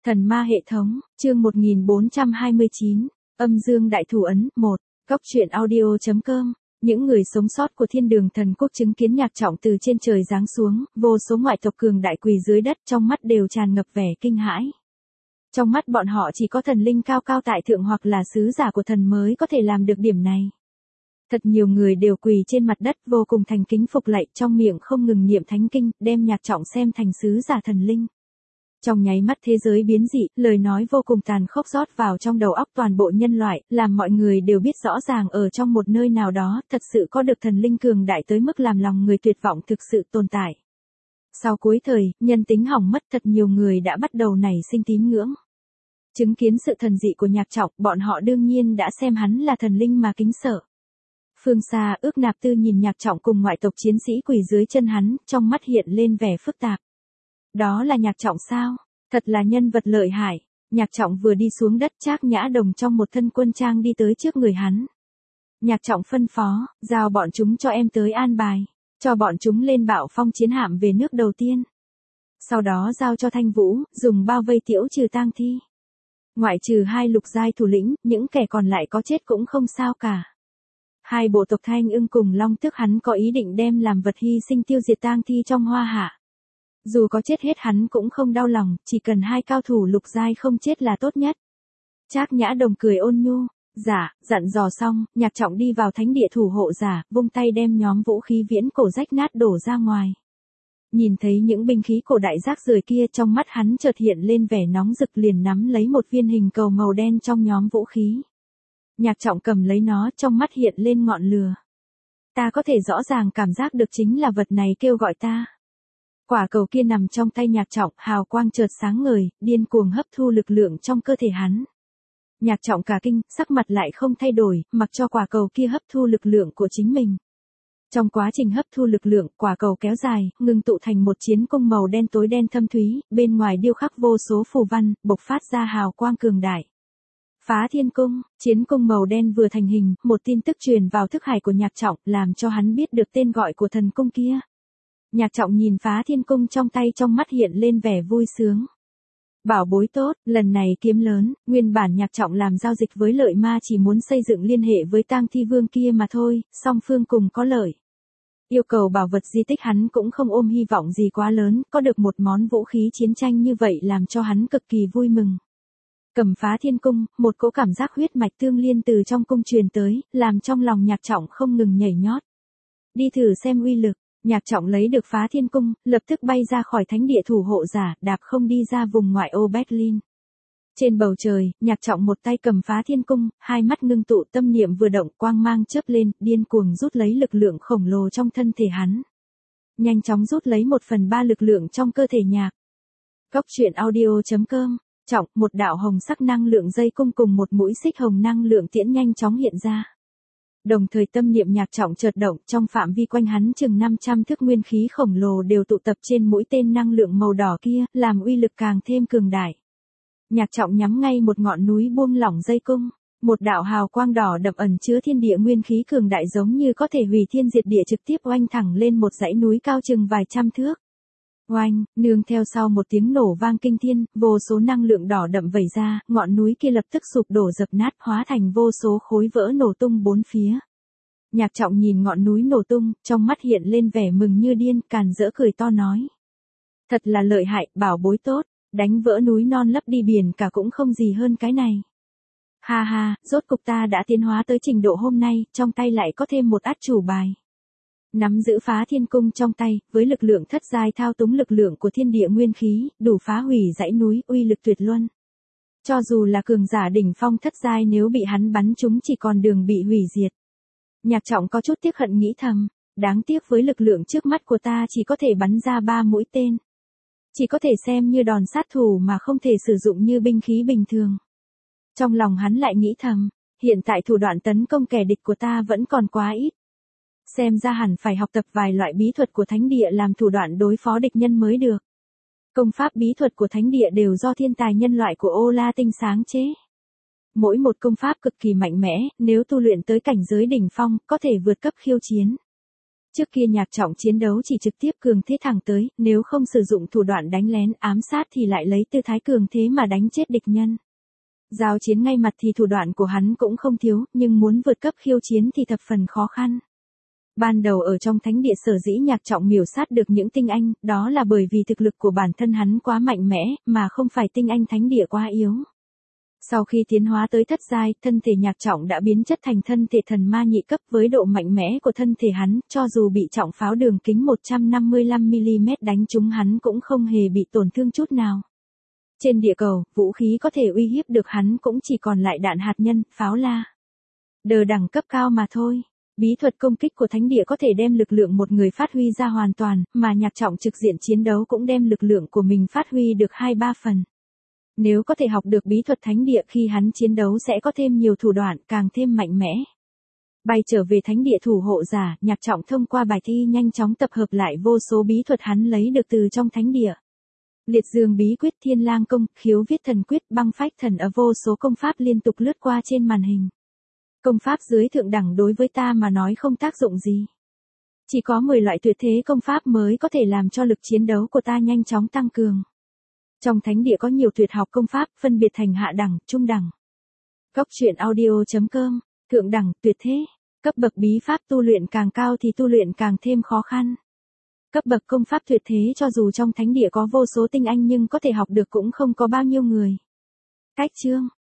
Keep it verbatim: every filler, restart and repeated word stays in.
Thần ma hệ thống, chương một nghìn bốn trăm hai mươi chín, âm dương đại thủ ấn, một, góc truyện audio chấm com. Những người sống sót của thiên đường thần quốc chứng kiến Nhạc Trọng từ trên trời giáng xuống, vô số ngoại tộc cường đại quỳ dưới đất, trong mắt đều tràn ngập vẻ kinh hãi. Trong mắt bọn họ chỉ có thần linh cao cao tại thượng hoặc là sứ giả của thần mới có thể làm được điểm này. Thật nhiều người đều quỳ trên mặt đất vô cùng thành kính phục lạy, trong miệng không ngừng niệm thánh kinh, đem Nhạc Trọng xem thành sứ giả thần linh. Trong nháy mắt thế giới biến dị, lời nói vô cùng tàn khốc rót vào trong đầu óc toàn bộ nhân loại, làm mọi người đều biết rõ ràng ở trong một nơi nào đó, thật sự có được thần linh cường đại tới mức làm lòng người tuyệt vọng thực sự tồn tại. Sau cuối thời, nhân tính hỏng mất, thật nhiều người đã bắt đầu nảy sinh tín ngưỡng. Chứng kiến sự thần dị của Nhạc Trọng, bọn họ đương nhiên đã xem hắn là thần linh mà kính sợ. Phương xa, Ước Nạp Tư nhìn Nhạc Trọng cùng ngoại tộc chiến sĩ quỳ dưới chân hắn, trong mắt hiện lên vẻ phức tạp. Đó là Nhạc Trọng sao? Thật là nhân vật lợi hại. Nhạc Trọng vừa đi xuống đất, Trác Nhã Đồng trong một thân quân trang đi tới trước người hắn. Nhạc Trọng phân phó, giao bọn chúng cho em tới an bài, cho bọn chúng lên Bạo Phong chiến hạm về nước đầu tiên. Sau đó giao cho Thanh Vũ, dùng bao vây tiễu trừ tang thi. Ngoại trừ hai lục giai thủ lĩnh, những kẻ còn lại có chết cũng không sao cả. Hai bộ tộc Thanh Ưng cùng Long Tước hắn có ý định đem làm vật hy sinh tiêu diệt tang thi trong Hoa Hạ. Dù có chết hết hắn cũng không đau lòng, chỉ cần hai cao thủ lục giai không chết là tốt nhất. Trác Nhã Đồng cười ôn nhu, dạ, dặn dò xong, Nhạc Trọng đi vào thánh địa thủ hộ giả, vung tay đem nhóm vũ khí viễn cổ rách nát đổ ra ngoài. Nhìn thấy những binh khí cổ đại rác rưởi kia, trong mắt hắn chợt hiện lên vẻ nóng rực, liền nắm lấy một viên hình cầu màu đen trong nhóm vũ khí. Nhạc Trọng cầm lấy nó, trong mắt hiện lên ngọn lửa. Ta có thể rõ ràng cảm giác được chính là vật này kêu gọi ta. Quả cầu kia nằm trong tay Nhạc Trọng, hào quang chợt sáng ngời, điên cuồng hấp thu lực lượng trong cơ thể hắn. Nhạc Trọng cả kinh, sắc mặt lại không thay đổi, mặc cho quả cầu kia hấp thu lực lượng của chính mình. Trong quá trình hấp thu lực lượng, quả cầu kéo dài, ngưng tụ thành một chiến cung màu đen tối đen thâm thúy, bên ngoài điêu khắc vô số phù văn, bộc phát ra hào quang cường đại. Phá Thiên Cung, chiến cung màu đen vừa thành hình, một tin tức truyền vào thức hải của Nhạc Trọng, làm cho hắn biết được tên gọi của thần cung kia. Nhạc Trọng nhìn Phá Thiên Cung trong tay, trong mắt hiện lên vẻ vui sướng. Bảo bối tốt, lần này kiếm lớn, nguyên bản Nhạc Trọng làm giao dịch với Lợi Ma chỉ muốn xây dựng liên hệ với tang thi vương kia mà thôi, song phương cùng có lợi. Yêu cầu bảo vật di tích hắn cũng không ôm hy vọng gì quá lớn, có được một món vũ khí chiến tranh như vậy làm cho hắn cực kỳ vui mừng. Cầm Phá Thiên Cung, một cỗ cảm giác huyết mạch tương liên từ trong cung truyền tới, làm trong lòng Nhạc Trọng không ngừng nhảy nhót. Đi thử xem uy lực. Nhạc Trọng lấy được Phá Thiên Cung, lập tức bay ra khỏi thánh địa thủ hộ giả, đạp không đi ra vùng ngoại ô Berlin. Trên bầu trời, Nhạc Trọng một tay cầm Phá Thiên Cung, hai mắt ngưng tụ, tâm niệm vừa động, quang mang chớp lên, điên cuồng rút lấy lực lượng khổng lồ trong thân thể hắn. Nhanh chóng rút lấy một phần ba lực lượng trong cơ thể Nhạc. Góc truyện audio chấm com. Trọng, một đạo hồng sắc năng lượng dây cung cùng một mũi xích hồng năng lượng tiễn nhanh chóng hiện ra. Đồng thời tâm niệm Nhạc Trọng chợt động, trong phạm vi quanh hắn chừng năm trăm thước nguyên khí khổng lồ đều tụ tập trên mũi tên năng lượng màu đỏ kia, làm uy lực càng thêm cường đại. Nhạc Trọng nhắm ngay một ngọn núi buông lỏng dây cung, một đạo hào quang đỏ đậm ẩn chứa thiên địa nguyên khí cường đại giống như có thể hủy thiên diệt địa trực tiếp oanh thẳng lên một dãy núi cao chừng vài trăm thước. Oanh, nương theo sau một tiếng nổ vang kinh thiên, vô số năng lượng đỏ đậm vẩy ra, ngọn núi kia lập tức sụp đổ dập nát, hóa thành vô số khối vỡ nổ tung bốn phía. Nhạc Trọng nhìn ngọn núi nổ tung, trong mắt hiện lên vẻ mừng như điên, càn rỡ cười to nói. Thật là lợi hại, bảo bối tốt, đánh vỡ núi non lấp đi biển cả cũng không gì hơn cái này. Ha ha, rốt cục ta đã tiến hóa tới trình độ hôm nay, trong tay lại có thêm một át chủ bài. Nắm giữ Phá Thiên Cung trong tay, với lực lượng thất giai thao túng lực lượng của thiên địa nguyên khí, đủ phá hủy dãy núi, uy lực tuyệt luân. Cho dù là cường giả đỉnh phong thất giai nếu bị hắn bắn chúng chỉ còn đường bị hủy diệt. Nhạc Trọng có chút tiếc hận nghĩ thầm, đáng tiếc với lực lượng trước mắt của ta chỉ có thể bắn ra ba mũi tên. Chỉ có thể xem như đòn sát thủ mà không thể sử dụng như binh khí bình thường. Trong lòng hắn lại nghĩ thầm, hiện tại thủ đoạn tấn công kẻ địch của ta vẫn còn quá ít. Xem ra hẳn phải học tập vài loại bí thuật của thánh địa làm thủ đoạn đối phó địch nhân mới được. Công pháp bí thuật của thánh địa đều do thiên tài nhân loại của Ô La Tinh sáng chế. Mỗi một công pháp cực kỳ mạnh mẽ, nếu tu luyện tới cảnh giới đỉnh phong, có thể vượt cấp khiêu chiến. Trước kia Nhạc Trọng chiến đấu chỉ trực tiếp cường thế thẳng tới, nếu không sử dụng thủ đoạn đánh lén ám sát thì lại lấy tư thái cường thế mà đánh chết địch nhân. Giao chiến ngay mặt thì thủ đoạn của hắn cũng không thiếu, nhưng muốn vượt cấp khiêu chiến thì thập phần khó khăn. Ban đầu ở trong thánh địa sở dĩ Nhạc Trọng miểu sát được những tinh anh, đó là bởi vì thực lực của bản thân hắn quá mạnh mẽ, mà không phải tinh anh thánh địa quá yếu. Sau khi tiến hóa tới thất giai, thân thể Nhạc Trọng đã biến chất thành thân thể thần ma nhị cấp. Với độ mạnh mẽ của thân thể hắn, cho dù bị trọng pháo đường kính một trăm năm mươi lăm mi li mét đánh trúng hắn cũng không hề bị tổn thương chút nào. Trên địa cầu, vũ khí có thể uy hiếp được hắn cũng chỉ còn lại đạn hạt nhân, pháo la. Đờ đẳng cấp cao mà thôi. Bí thuật công kích của thánh địa có thể đem lực lượng một người phát huy ra hoàn toàn, mà Nhạc Trọng trực diện chiến đấu cũng đem lực lượng của mình phát huy được hai ba phần. Nếu có thể học được bí thuật thánh địa khi hắn chiến đấu sẽ có thêm nhiều thủ đoạn, càng thêm mạnh mẽ. Bay trở về thánh địa thủ hộ giả, Nhạc Trọng thông qua bài thi nhanh chóng tập hợp lại vô số bí thuật hắn lấy được từ trong thánh địa. Liệt dương bí quyết, thiên lang công, khiếu viết thần quyết, băng phách thần ở vô số công pháp liên tục lướt qua trên màn hình. Công pháp dưới thượng đẳng đối với ta mà nói không tác dụng gì. Chỉ có mười loại tuyệt thế công pháp mới có thể làm cho lực chiến đấu của ta nhanh chóng tăng cường. Trong thánh địa có nhiều tuyệt học công pháp, phân biệt thành hạ đẳng, trung đẳng. Góc truyện audio chấm com, thượng đẳng, tuyệt thế. Cấp bậc bí pháp tu luyện càng cao thì tu luyện càng thêm khó khăn. Cấp bậc công pháp tuyệt thế cho dù trong thánh địa có vô số tinh anh nhưng có thể học được cũng không có bao nhiêu người. Cách chương